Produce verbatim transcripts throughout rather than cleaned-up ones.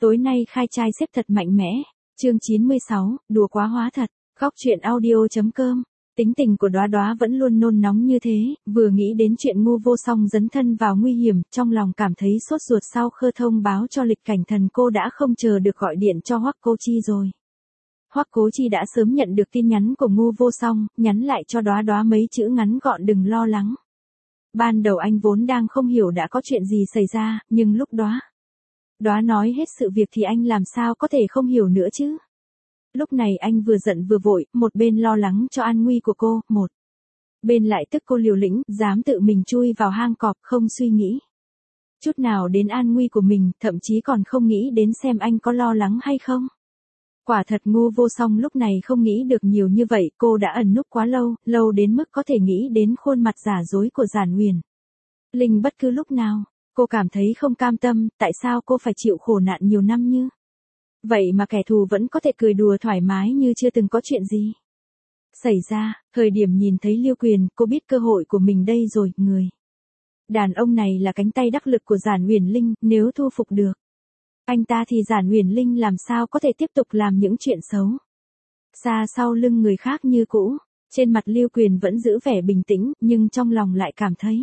Tối nay khai trai xếp thật mạnh mẽ. Chương chín mươi sáu, đùa quá hóa thật. Góc truyện audio.com. Tính tình của Đóa Đóa vẫn luôn nôn nóng như thế, vừa nghĩ đến chuyện Ngu Vô Song dấn thân vào nguy hiểm, trong lòng cảm thấy sốt ruột. Sau Khơ thông báo cho Lịch Cảnh Thần, cô đã không chờ được gọi điện cho Hoắc Cố Chi rồi. Hoắc Cố Chi đã sớm nhận được tin nhắn của Ngu Vô Song, nhắn lại cho Đóa Đóa mấy chữ ngắn gọn: đừng lo lắng. Ban đầu anh vốn đang không hiểu đã có chuyện gì xảy ra, nhưng lúc Đóa Đóa nói hết sự việc thì anh làm sao có thể không hiểu nữa chứ. Lúc này anh vừa giận vừa vội, một bên lo lắng cho an nguy của cô, một bên lại tức cô liều lĩnh, dám tự mình chui vào hang cọp, không suy nghĩ chút nào đến an nguy của mình, thậm chí còn không nghĩ đến xem anh có lo lắng hay không. Quả thật Ngu Vô Song lúc này không nghĩ được nhiều như vậy, cô đã ẩn núp quá lâu, lâu đến mức có thể nghĩ đến khuôn mặt giả dối của Giản Uyển Linh bất cứ lúc nào. Cô cảm thấy không cam tâm, tại sao cô phải chịu khổ nạn nhiều năm như vậy mà kẻ thù vẫn có thể cười đùa thoải mái như chưa từng có chuyện gì xảy ra. Thời điểm nhìn thấy Lưu Quyền, cô biết cơ hội của mình đây rồi, người đàn ông này là cánh tay đắc lực của Giản Uyển Linh, nếu thu phục được anh ta thì Giản Uyển Linh làm sao có thể tiếp tục làm những chuyện xấu xa sau lưng người khác như cũ. Trên mặt Lưu Quyền vẫn giữ vẻ bình tĩnh, nhưng trong lòng lại cảm thấy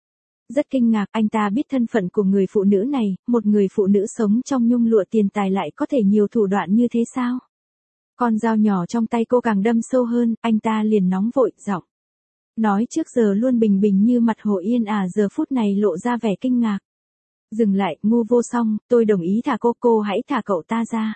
rất kinh ngạc. Anh ta biết thân phận của người phụ nữ này, một người phụ nữ sống trong nhung lụa tiền tài lại có thể nhiều thủ đoạn như thế sao? Con dao nhỏ trong tay cô càng đâm sâu hơn, anh ta liền nóng vội, giọng nói trước giờ luôn bình bình như mặt hồ yên ả giờ phút này lộ ra vẻ kinh ngạc. Dừng lại, Ngu Vô Song, tôi đồng ý thả cô, cô hãy thả cậu ta ra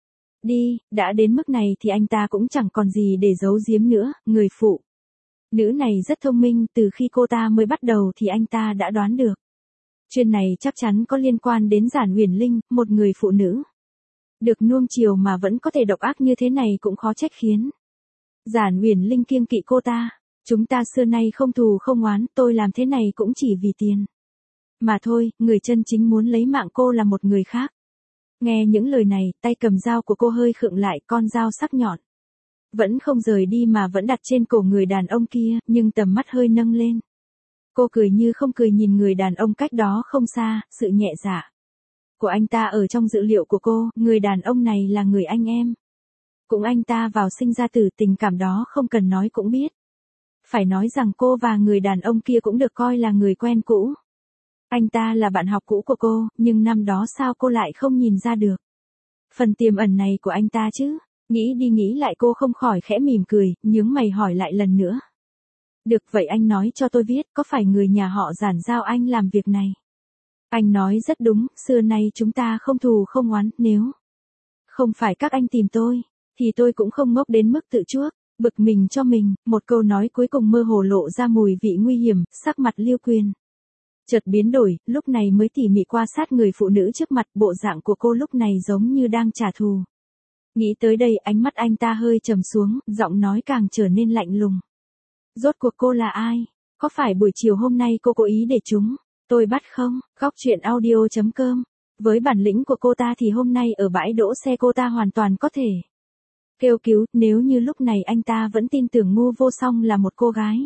đi. Đã đến mức này thì anh ta cũng chẳng còn gì để giấu giếm nữa. Người phụ nữ này rất thông minh, từ khi cô ta mới bắt đầu thì anh ta đã đoán được chuyện này chắc chắn có liên quan đến Giản Uyển Linh. Một người phụ nữ được nuông chiều mà vẫn có thể độc ác như thế này cũng khó trách khiến Giản Uyển Linh kiêng kỵ cô ta. Chúng ta xưa nay không thù không oán, tôi làm thế này cũng chỉ vì tiền mà thôi. Người chân chính muốn lấy mạng cô là một người khác. Nghe những lời này, tay cầm dao của cô hơi khựng lại, con dao sắc nhọn vẫn không rời đi mà vẫn đặt trên cổ người đàn ông kia, nhưng tầm mắt hơi nâng lên. Cô cười như không cười nhìn người đàn ông cách đó không xa. Sự nhẹ dạ của anh ta ở trong dữ liệu của cô, người đàn ông này là người anh em cũng anh ta vào sinh ra tử, tình cảm đó không cần nói cũng biết. Phải nói rằng cô và người đàn ông kia cũng được coi là người quen cũ. Anh ta là bạn học cũ của cô, nhưng năm đó sao cô lại không nhìn ra được phần tiềm ẩn này của anh ta chứ? Nghĩ đi nghĩ lại cô không khỏi khẽ mỉm cười, nhướng mày hỏi lại lần nữa. Được, vậy anh nói cho tôi biết, có phải người nhà họ Giản giao anh làm việc này? Anh nói rất đúng, xưa nay chúng ta không thù không oán, nếu không phải các anh tìm tôi, thì tôi cũng không ngốc đến mức tự chuốc bực mình cho mình. Một câu nói cuối cùng mơ hồ lộ ra mùi vị nguy hiểm, sắc mặt Lưu Quyền chợt biến đổi, lúc này mới tỉ mỉ quan sát người phụ nữ trước mặt. Bộ dạng của cô lúc này giống như đang trả thù. Nghĩ tới đây, ánh mắt anh ta hơi trầm xuống, giọng nói càng trở nên lạnh lùng. Rốt cuộc cô là ai? Có phải buổi chiều hôm nay cô cố ý để chúng tôi bắt không? Góc truyện audio.com. Với bản lĩnh của cô ta thì hôm nay ở bãi đỗ xe cô ta hoàn toàn có thể kêu cứu. Nếu như lúc này anh ta vẫn tin tưởng Ngu Vô Song là một cô gái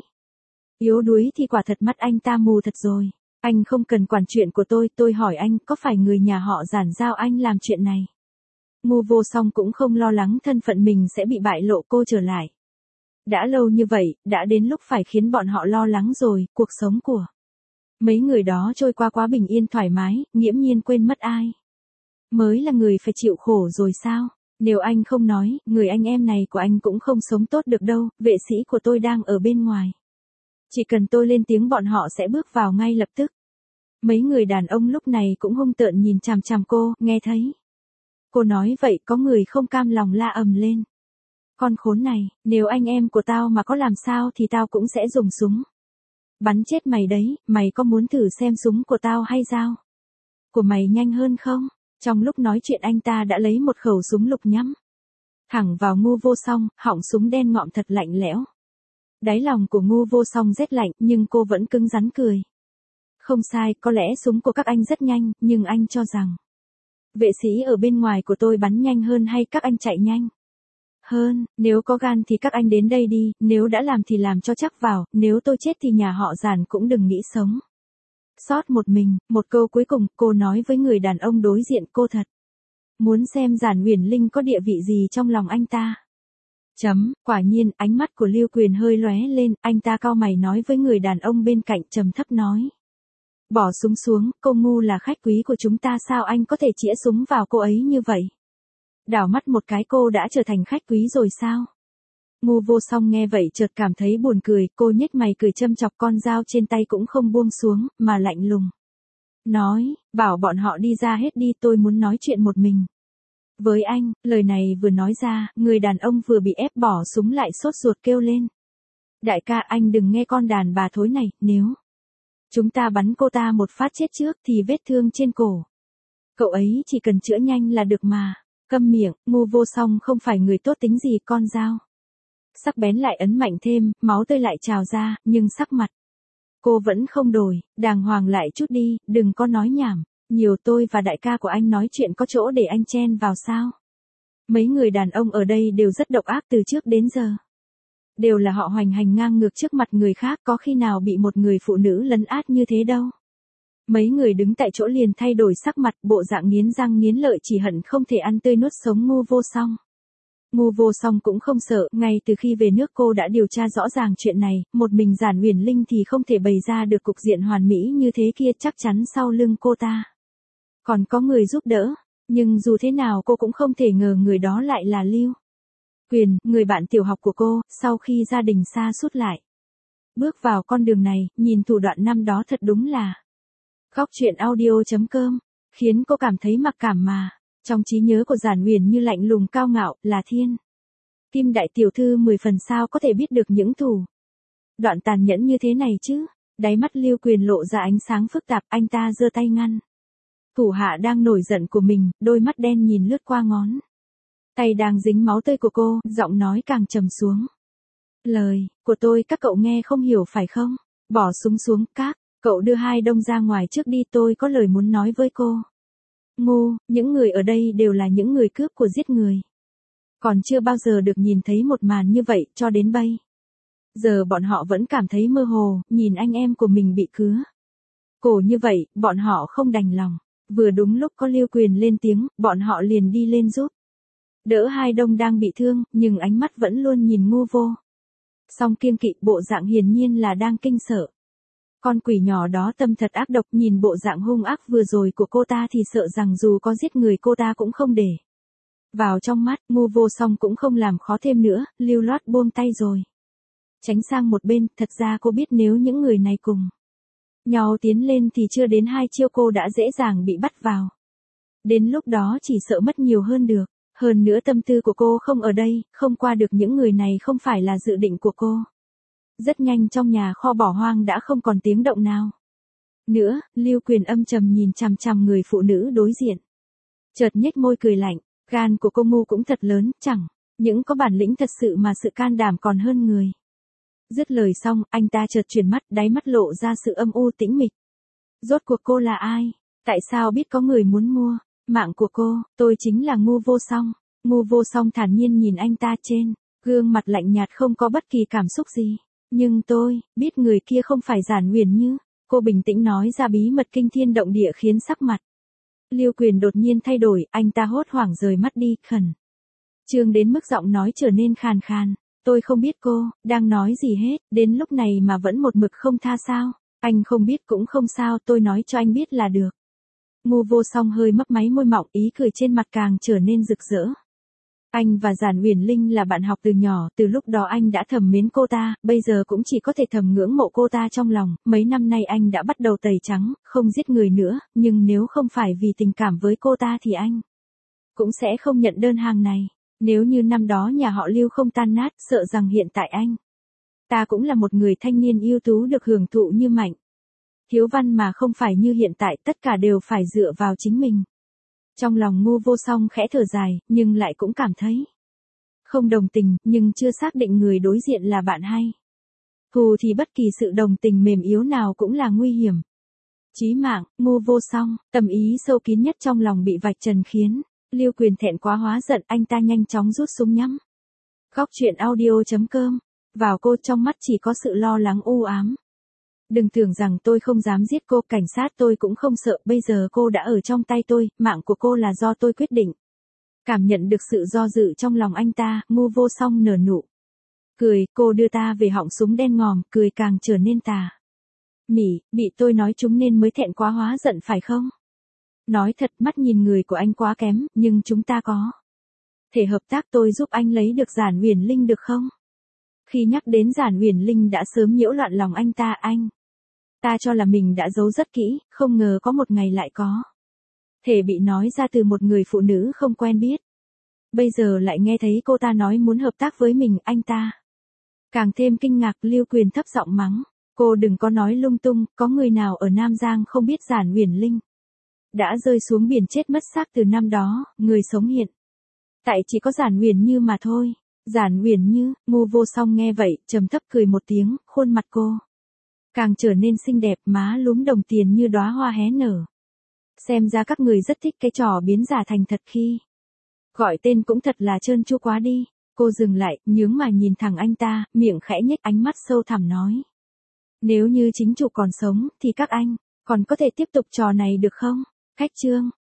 yếu đuối thì quả thật mắt anh ta mù thật rồi. Anh không cần quản chuyện của tôi, tôi hỏi anh, có phải người nhà họ Giản giao anh làm chuyện này? Ngu Vô Song cũng không lo lắng thân phận mình sẽ bị bại lộ. Cô trở lại đã lâu như vậy, đã đến lúc phải khiến bọn họ lo lắng rồi. Cuộc sống của mấy người đó trôi qua quá bình yên thoải mái, nghiễm nhiên quên mất ai mới là người phải chịu khổ rồi sao? Nếu anh không nói, người anh em này của anh cũng không sống tốt được đâu. Vệ sĩ của tôi đang ở bên ngoài, chỉ cần tôi lên tiếng bọn họ sẽ bước vào ngay lập tức. Mấy người đàn ông lúc này cũng hung tợn nhìn chằm chằm cô. Nghe thấy cô nói vậy, có người không cam lòng la ầm lên. Con khốn này, nếu anh em của tao mà có làm sao thì tao cũng sẽ dùng súng bắn chết mày đấy. Mày có muốn thử xem súng của tao hay dao của mày nhanh hơn không? Trong lúc nói chuyện anh ta đã lấy một khẩu súng lục nhắm thẳng vào Ngu Vô Song, họng súng đen ngòm thật lạnh lẽo. Đáy lòng của Ngu Vô Song rét lạnh, nhưng cô vẫn cứng rắn cười. Không sai, có lẽ súng của các anh rất nhanh, nhưng anh cho rằng vệ sĩ ở bên ngoài của tôi bắn nhanh hơn hay các anh chạy nhanh hơn? Nếu có gan thì các anh đến đây đi, nếu đã làm thì làm cho chắc vào, nếu tôi chết thì nhà họ Giản cũng đừng nghĩ sống sót một mình. Một câu cuối cùng, cô nói với người đàn ông đối diện, cô thật Muốn xem Giản Uyển Linh có địa vị gì trong lòng anh ta. Chấm, quả nhiên, ánh mắt của Lưu Quyền hơi lóe lên, anh ta cau mày nói với người đàn ông bên cạnh, trầm thấp nói. Bỏ súng xuống, cô ngu là khách quý của chúng ta, sao anh có thể chĩa súng vào cô ấy như vậy? Đảo mắt một cái, cô đã trở thành khách quý rồi sao? Ngu Vô Song nghe vậy chợt cảm thấy buồn cười, cô nhếch mày cười châm chọc, con dao trên tay cũng không buông xuống, mà lạnh lùng. Nói, bảo bọn họ đi ra hết đi, tôi muốn nói chuyện một mình. Với anh, lời này vừa nói ra, người đàn ông vừa bị ép bỏ súng lại sốt ruột kêu lên. Đại ca, anh đừng nghe con đàn bà thối này, nếu chúng ta bắn cô ta một phát chết trước thì vết thương trên cổ cậu ấy chỉ cần chữa nhanh là được mà. Câm miệng, Ngu Vô Song không phải người tốt tính gì, con dao sắc bén lại ấn mạnh thêm, máu tươi lại trào ra, nhưng sắc mặt cô vẫn không đổi, đàng hoàng lại chút đi, đừng có nói nhảm, nhiều tôi và đại ca của anh nói chuyện có chỗ để anh chen vào sao? Mấy người đàn ông ở đây đều rất độc ác từ trước đến giờ. Đều là họ hoành hành ngang ngược trước mặt người khác, có khi nào bị một người phụ nữ lấn át như thế đâu. Mấy người đứng tại chỗ liền thay đổi sắc mặt, bộ dạng nghiến răng nghiến lợi, chỉ hận không thể ăn tươi nuốt sống Ngu Vô Song. Ngu Vô Song cũng không sợ, ngay từ khi về nước cô đã điều tra rõ ràng chuyện này, một mình Giản Uyển Linh thì không thể bày ra được cục diện hoàn mỹ như thế kia, chắc chắn sau lưng cô ta còn có người giúp đỡ, nhưng dù thế nào cô cũng không thể ngờ người đó lại là Lưu Quyền, người bạn tiểu học của cô, sau khi gia đình sa sút lại. Bước vào con đường này, nhìn thủ đoạn năm đó thật đúng là. Góc truyện audio chấm com, khiến cô cảm thấy mặc cảm mà. Trong trí nhớ của Giản Uyển như lạnh lùng cao ngạo, là thiên kim đại tiểu thư mười phần, sao có thể biết được những thủ đoạn tàn nhẫn như thế này chứ. Đáy mắt Lưu Quyền lộ ra ánh sáng phức tạp, anh ta giơ tay ngăn thủ hạ đang nổi giận của mình, đôi mắt đen nhìn lướt qua ngón tay đang dính máu tươi của cô, giọng nói càng trầm xuống. Lời của tôi các cậu nghe không hiểu phải không? Bỏ súng xuống, các cậu đưa Hai Đông ra ngoài trước đi, tôi có lời muốn nói với cô. Ngu, những người ở đây đều là những người cướp của giết người. Còn chưa bao giờ được nhìn thấy một màn như vậy, cho đến bây giờ bọn họ vẫn cảm thấy mơ hồ, nhìn anh em của mình bị cứa cổ như vậy, bọn họ không đành lòng. Vừa đúng lúc có Lưu Quyền lên tiếng, bọn họ liền đi lên giúp đỡ Hai Đông đang bị thương, nhưng ánh mắt vẫn luôn nhìn Ngu Vô Song kiêng kỵ, bộ dạng hiển nhiên là đang kinh sợ. Con quỷ nhỏ đó tâm thật ác độc, nhìn bộ dạng hung ác vừa rồi của cô ta thì sợ rằng dù có giết người cô ta cũng không để vào trong mắt. Ngu Vô Song cũng không làm khó thêm nữa, lưu loát buông tay rồi tránh sang một bên. Thật ra cô biết nếu những người này cùng nhau tiến lên thì chưa đến hai chiêu cô đã dễ dàng bị bắt vào. Đến lúc đó chỉ sợ mất nhiều hơn được. Hơn nữa tâm tư của cô không ở đây, không qua được những người này không phải là dự định của cô. Rất nhanh trong nhà kho bỏ hoang đã không còn tiếng động nào nữa, Lưu Quyền âm trầm nhìn chằm chằm người phụ nữ đối diện. Chợt nhếch môi cười lạnh, gan của cô Ngu cũng thật lớn, chẳng những có bản lĩnh thật sự mà sự can đảm còn hơn người. Dứt lời xong, anh ta chợt chuyển mắt, đáy mắt lộ ra sự âm u tĩnh mịch. Rốt cuộc cô là ai? Tại sao biết có người muốn mua mạng của cô? Tôi chính là Ngu Vô Song. Ngu Vô Song thản nhiên nhìn anh ta, trên gương mặt lạnh nhạt không có bất kỳ cảm xúc gì. Nhưng tôi biết người kia không phải Giản Uyển Như. Cô bình tĩnh nói ra bí mật kinh thiên động địa khiến sắc mặt Lưu Quyền đột nhiên thay đổi, anh ta hốt hoảng rời mắt đi, khẩn trương đến mức giọng nói trở nên khàn khàn. Tôi không biết cô đang nói gì hết, đến lúc này mà vẫn một mực không tha sao? Anh không biết cũng không sao, tôi nói cho anh biết là được. Ngu Vô Song hơi mấp máy môi mỏng, ý cười trên mặt càng trở nên rực rỡ. Anh và Giản Uyển Linh là bạn học từ nhỏ, từ lúc đó anh đã thầm mến cô ta, bây giờ cũng chỉ có thể thầm ngưỡng mộ cô ta trong lòng. Mấy năm nay anh đã bắt đầu tẩy trắng, không giết người nữa, nhưng nếu không phải vì tình cảm với cô ta thì anh cũng sẽ không nhận đơn hàng này. Nếu như năm đó nhà họ Lưu không tan nát, sợ rằng hiện tại anh ta cũng là một người thanh niên ưu tú được hưởng thụ như Mạnh Thiếu Văn, mà không phải như hiện tại, tất cả đều phải dựa vào chính mình. Trong lòng Ngu Vô Song khẽ thở dài, nhưng lại cũng cảm thấy không đồng tình, nhưng chưa xác định người đối diện là bạn hay thù thì bất kỳ sự đồng tình mềm yếu nào cũng là nguy hiểm chí mạng. Ngu Vô Song, tâm ý sâu kín nhất trong lòng bị vạch trần khiến Lưu Quyền thẹn quá hóa giận, anh ta nhanh chóng rút súng nhắm. Góc truyện audio chấm com, vào cô, trong mắt chỉ có sự lo lắng u ám. Đừng tưởng rằng tôi không dám giết cô, cảnh sát tôi cũng không sợ, bây giờ cô đã ở trong tay tôi, mạng của cô là do tôi quyết định. Cảm nhận được sự do dự trong lòng anh ta, Ngô Vô Song nở nụ cười, cô đưa ta về họng súng đen ngòm, cười càng trở nên tà mỉ, bị tôi nói chúng nên mới thẹn quá hóa giận phải không? Nói thật, mắt nhìn người của anh quá kém, nhưng chúng ta có thể hợp tác, tôi giúp anh lấy được Giản Uyển Linh được không? Khi nhắc đến Giản Uyển Linh đã sớm nhiễu loạn lòng anh ta, anh ta cho là mình đã giấu rất kỹ, không ngờ có một ngày lại có thể bị nói ra từ một người phụ nữ không quen biết. Bây giờ lại nghe thấy cô ta nói muốn hợp tác với mình, anh ta càng thêm kinh ngạc. Lưu Quyền thấp giọng mắng, cô đừng có nói lung tung, có người nào ở Nam Giang không biết Giản Uyển Linh đã rơi xuống biển chết mất xác từ năm đó, người sống hiện tại chỉ có Giản Uyển Như mà thôi. Giản Uyển Như, Ngô Vô Song nghe vậy, trầm thấp cười một tiếng, khuôn mặt cô càng trở nên xinh đẹp, má lúm đồng tiền như đóa hoa hé nở. Xem ra các người rất thích cái trò biến giả thành thật khi gọi tên cũng thật là trơn tru quá đi. Cô dừng lại, nhướng mà nhìn thẳng anh ta, miệng khẽ nhếch, ánh mắt sâu thẳm nói. Nếu như chính chủ còn sống, thì các anh còn có thể tiếp tục trò này được không? Khách trương.